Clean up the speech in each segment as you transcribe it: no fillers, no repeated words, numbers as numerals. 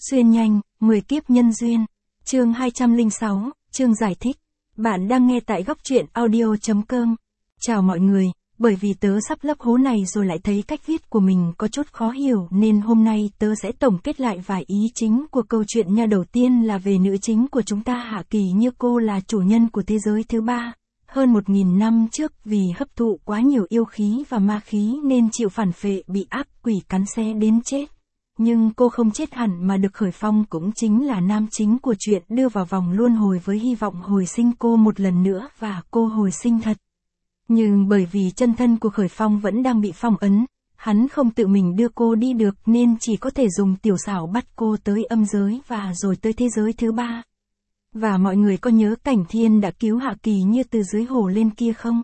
Xuyên nhanh, 10 kiếp nhân duyên. Chương 206, chương giải thích. Bạn đang nghe tại góc truyện audio.com. Chào mọi người, bởi vì tớ sắp lấp hố này rồi lại thấy cách viết của mình có chút khó hiểu nên hôm nay tớ sẽ tổng kết lại vài ý chính của câu chuyện nha. Đầu tiên là về nữ chính của chúng ta Hạ Kỳ Như. Cô là chủ nhân của thế giới thứ ba. Hơn 1000 năm trước vì hấp thụ quá nhiều yêu khí và ma khí nên chịu phản phệ bị ác quỷ cắn xé đến chết. Nhưng cô không chết hẳn mà được Khởi Phong, cũng chính là nam chính của chuyện, đưa vào vòng luân hồi với hy vọng hồi sinh cô một lần nữa, và cô hồi sinh thật. Nhưng bởi vì chân thân của Khởi Phong vẫn đang bị phong ấn, hắn không tự mình đưa cô đi được nên chỉ có thể dùng tiểu xảo bắt cô tới âm giới và rồi tới thế giới thứ ba. Và mọi người có nhớ Cảnh Thiên đã cứu Hạ Kỳ Như từ dưới hồ lên kia không?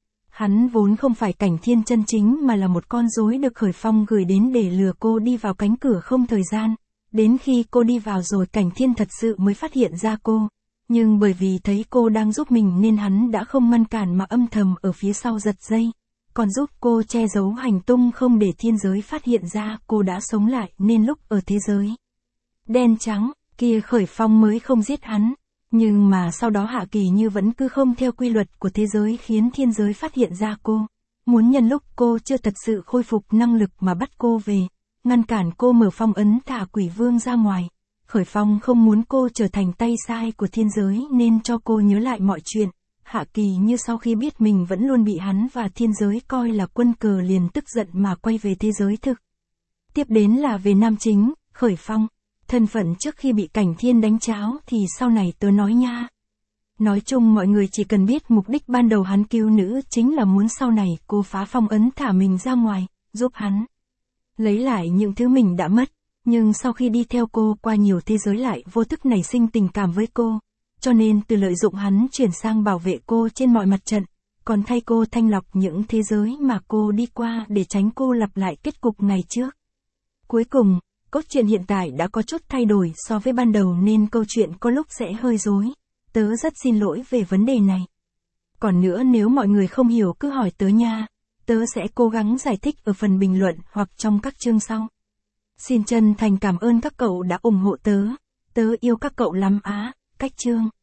Hắn vốn không phải Cảnh Thiên chân chính mà là một con rối được Khởi Phong gửi đến để lừa cô đi vào cánh cửa không thời gian. Đến khi cô đi vào rồi Cảnh Thiên thật sự mới phát hiện ra cô. Nhưng bởi vì thấy cô đang giúp mình nên hắn đã không ngăn cản mà âm thầm ở phía sau giật dây. Còn giúp cô che giấu hành tung không để thiên giới phát hiện ra cô đã sống lại, nên lúc ở thế giới đen trắng kia Khởi Phong mới không giết hắn. Nhưng mà sau đó Hạ Kỳ Như vẫn cứ không theo quy luật của thế giới khiến thiên giới phát hiện ra cô. Muốn nhân lúc cô chưa thật sự khôi phục năng lực mà bắt cô về, ngăn cản cô mở phong ấn thả quỷ vương ra ngoài. Khởi Phong không muốn cô trở thành tay sai của thiên giới nên cho cô nhớ lại mọi chuyện. Hạ Kỳ Như sau khi biết mình vẫn luôn bị hắn và thiên giới coi là quân cờ liền tức giận mà quay về thế giới thực. Tiếp đến là về nam chính, Khởi Phong. Thân phận trước khi bị Cảnh Thiên đánh cháo thì sau này tớ nói nha. Nói chung mọi người chỉ cần biết mục đích ban đầu hắn cứu nữ chính là muốn sau này cô phá phong ấn thả mình ra ngoài, giúp hắn lấy lại những thứ mình đã mất. Nhưng sau khi đi theo cô qua nhiều thế giới lại vô thức nảy sinh tình cảm với cô. Cho nên từ lợi dụng hắn chuyển sang bảo vệ cô trên mọi mặt trận, còn thay cô thanh lọc những thế giới mà cô đi qua để tránh cô lặp lại kết cục ngày trước. Cuối cùng, cốt truyện hiện tại đã có chút thay đổi so với ban đầu nên câu chuyện có lúc sẽ hơi rối. Tớ rất xin lỗi về vấn đề này. Còn nữa, nếu mọi người không hiểu cứ hỏi tớ nha. Tớ sẽ cố gắng giải thích ở phần bình luận hoặc trong các chương sau. Xin chân thành cảm ơn các cậu đã ủng hộ tớ. Tớ yêu các cậu lắm á. Cách chương.